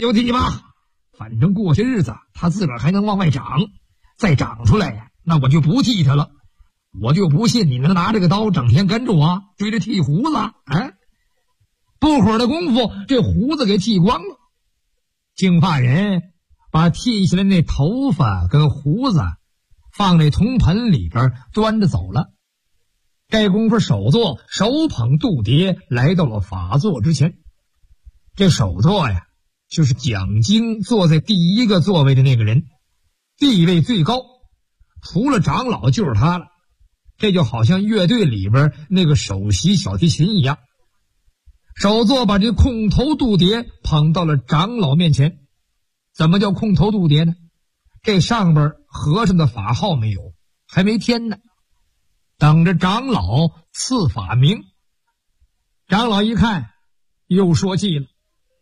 就提吧，反正过些日子他自个儿还能往外长，再长出来呀，那我就不替他了。我就不信你能拿这个刀整天跟着我追着剃胡子啊！不会儿的功夫，这胡子给剃光了。净发人把剃下来那头发跟胡子放那铜盆里边端着走了。这功夫首座手捧度牒来到了法座之前。这首座呀，就是讲经坐在第一个座位的那个人，地位最高，除了长老就是他了。这就好像乐队里边那个首席小提琴一样。首座把这空头度牒捧到了长老面前。怎么叫空头度牒呢？这上边和尚的法号没有，还没添呢，等着长老赐法名。长老一看又说气了，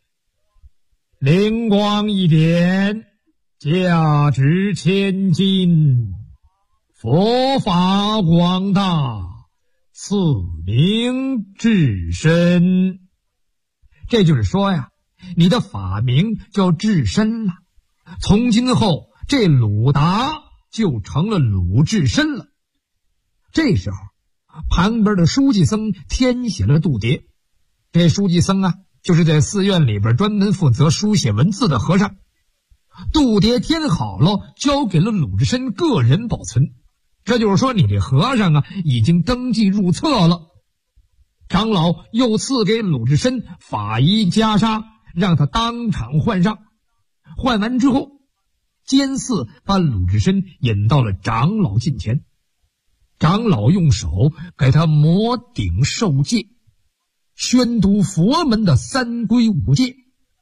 灵光一点，价值千金，佛法广大，赐名至身。这就是说呀，你的法名叫至身了，从今后这鲁达就成了鲁智深了。这时候旁边的书记僧填写了度牒。这书记僧啊，就是在寺院里边专门负责书写文字的和尚。度牒填好了，交给了鲁智深个人保存。这就是说，你这和尚啊，已经登记入册了。长老又赐给鲁智深法衣袈裟，让他当场换上。换完之后，监寺把鲁智深引到了长老近前。长老用手给他摩顶受戒，宣读佛门的三规五戒。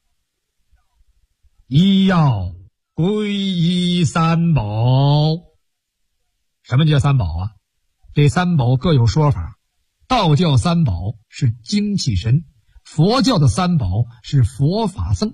一要皈依三宝。什么叫三宝啊？这三宝各有说法。道教三宝是精气神，佛教的三宝是佛法僧。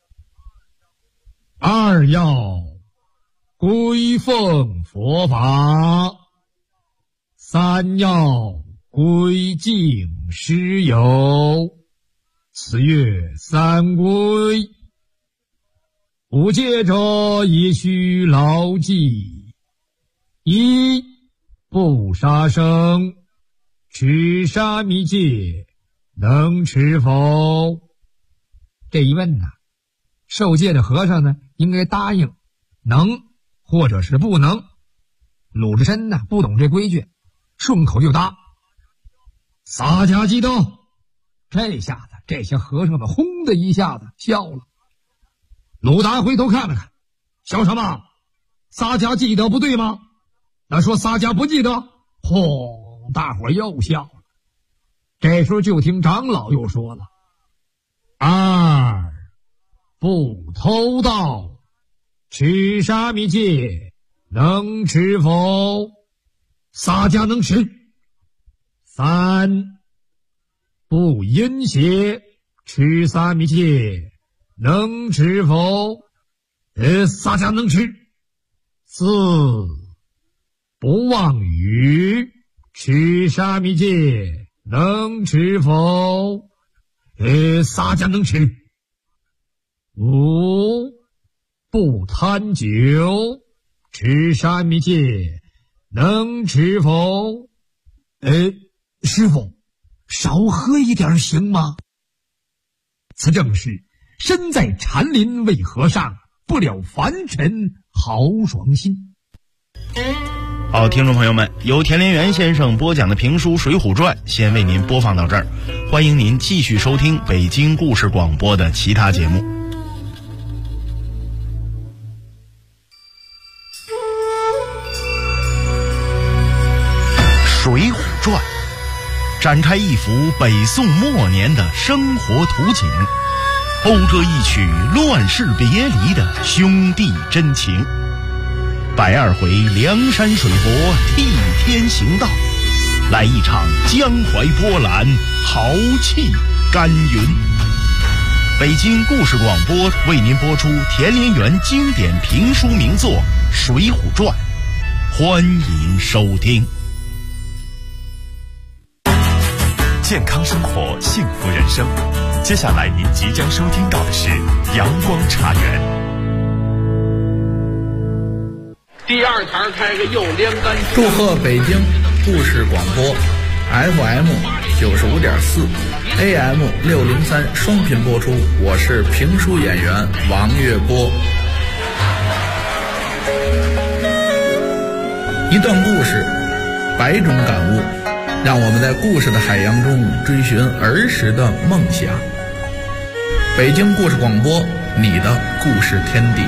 二要归奉佛法，三要归敬师友，此曰三规。五戒者也须牢记：一、不杀生，持沙弥戒，能持否？这一问受戒的和尚呢，应该答应能或者是不能。鲁智深不懂这规矩，顺口就答：洒家记得。这下子这些和尚们轰的一下子笑了。鲁达回头看了看，笑什么？洒家记得不对吗？那说洒家不记得？大伙又笑了。这时候就听长老又说了：二、不偷盗，持沙弥戒，能持否？洒家能持。三、不淫邪，持沙弥戒，能持否？洒家能持。四、不妄语，持沙弥戒，能持否？洒家能持。五、不贪酒，持沙弥戒，能持否？师父，少喝一点行吗？此正是身在禅林为和尚，不了凡尘豪爽心。 好，听众朋友们，由田连元先生播讲的评书《水浒传》先为您播放到这儿，欢迎您继续收听北京故事广播的其他节目。《水浒传》展开一幅北宋末年的生活图景，讴歌一曲乱世别离的兄弟真情。120回梁山水泊替天行道，来一场江淮波澜，豪气干云。北京故事广播为您播出田连元经典评书名作《水浒传》，欢迎收听。 健康生活，幸福人生。 接下来您即将收听到的是阳光茶园。 第二台开个右连杆。 祝贺北京故事广播 FM 95.4 AM 603双频播出，我是评书演员王月波。一段故事，百种感悟，让我们在故事的海洋中追寻儿时的梦想。北京故事广播，你的故事天地。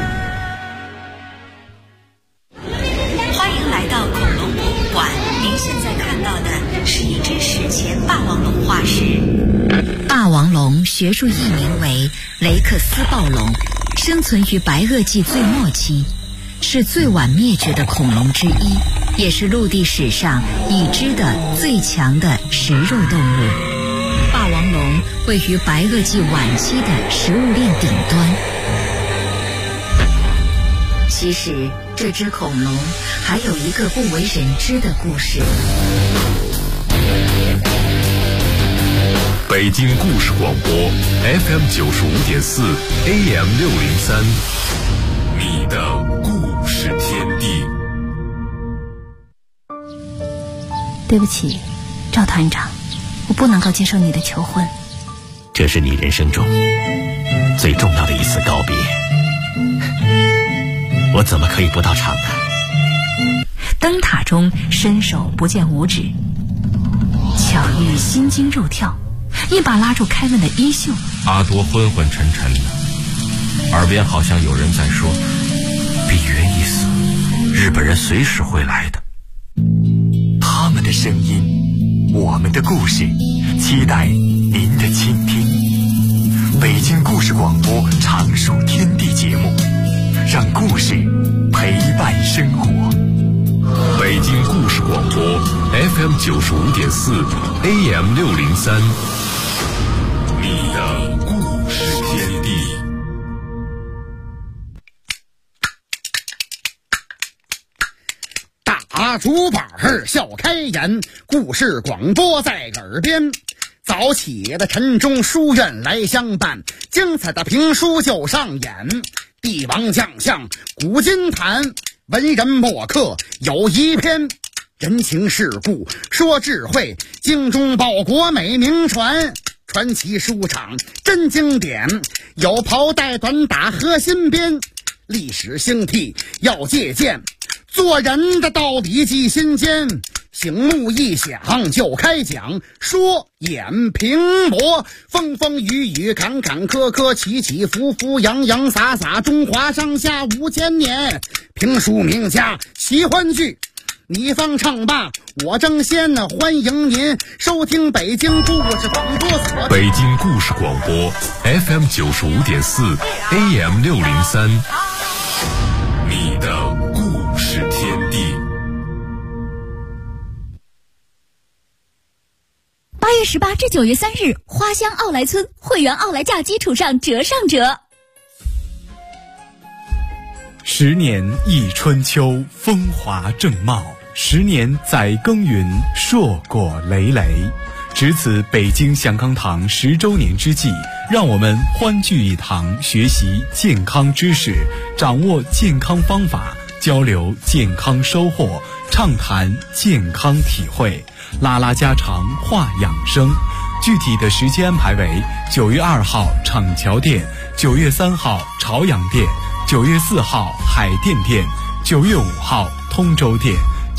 欢迎来到恐龙博物馆，您现在看到的是一只史前霸王龙化石。霸王龙学术译名为雷克斯暴龙，生存于白垩纪最末期，是最晚灭绝的恐龙之一，也是陆地史上已知的最强的食肉动物。霸王龙位于白垩纪晚期的食物链顶端。其实这只恐龙还有一个不为人知的故事。 北京故事广播 FM 95.4 AM 603，你的故事天地。 对不起，赵团长，我不能够接受你的求婚。 这是你人生中最重要的一次告别，我怎么可以不到场呢？ 灯塔中伸手不见五指，巧遇心惊肉跳，一把拉住开门的衣袖。 阿多昏昏沉沉的，耳边好像有人在说：碧云一死，日本人随时会来的。 他们的声音，我们的故事，期待您的倾听。北京故事广播常数天地节目，让故事陪伴生活。 北京故事广播 FM 95.4 AM 603，你的故事天地。 大竹板笑开颜，故事广播在耳边。早起的晨钟书院来相伴，精彩的评书就上演。帝王将相古今谈，文人墨客有一篇。人情世故说智慧，精忠报国美名传。传奇书场真经典，有袍带短打和新编。历史兴替要借鉴，做人的道理记心间。醒目一响就开讲，说演评驳，风风雨雨坎坎坷坷，起起伏伏洋洋洒洒，中华上下5000年。评书名家奇欢剧，你方唱罢我争先，欢迎您收听北京故事广播所。 北京故事广播 FM 95.4 AM 603，你的故事天地。 8月18至9月3日，花乡奥莱村会员奥莱价基础上折上折。 10年忆春秋，风华正茂；10年载耕耘，硕果累累。值此北京祥康堂10周年之际，让我们欢聚一堂，学习健康知识，掌握健康方法，交流健康收获，畅谈健康体会，拉拉家常话养生。具体的时间安排为9月2号厂桥店，9月3号朝阳店，9月4号海淀店，9月5号通州店。